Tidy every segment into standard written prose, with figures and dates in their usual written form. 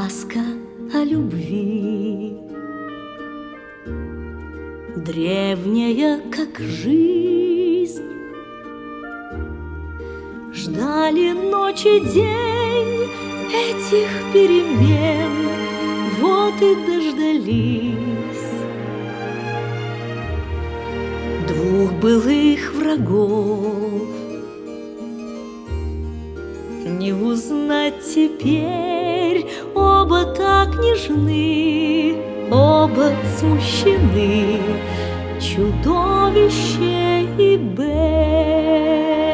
Сказка о любви, древняя, как жизнь. Ждали ночь и день этих перемен, вот и дождались. Двух былых врагов не узнать теперь, оба так нежны, оба смущены, чудовище и Бель.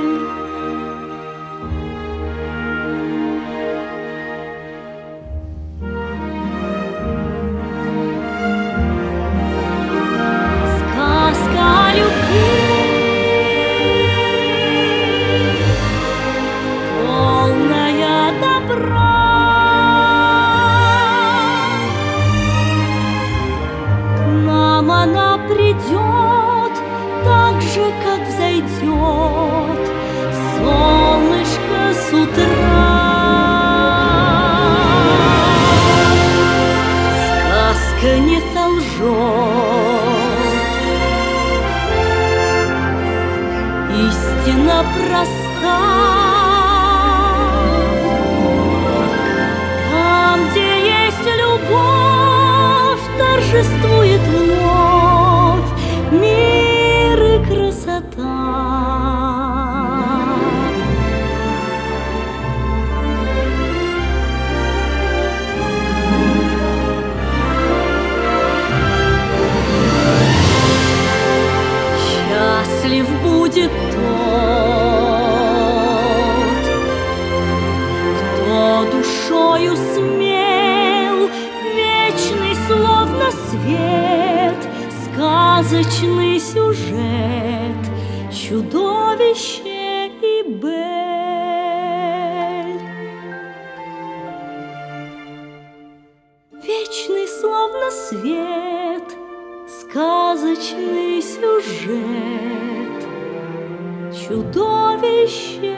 Сказка о любви, полная добра. К нам она придет так же, как взойдет солнышко с утра. Сказка не солжет, истина проста. Там, где есть любовь, торжествует вновь мир и красота. Счастлив будет тот, кто душою смел, вечный, словно свет, сказочный сюжет, чудовище и Бель. Вечный, словно свет, сказочный сюжет, чудовище